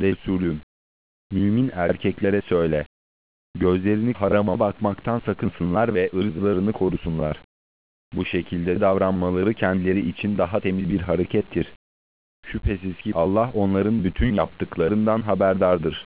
Resulüm, mümin erkeklere söyle, gözlerini harama bakmaktan sakınsınlar ve ırzlarını korusunlar. Bu şekilde davranmaları kendileri için daha temiz bir harekettir. Şüphesiz ki Allah onların bütün yaptıklarından haberdardır.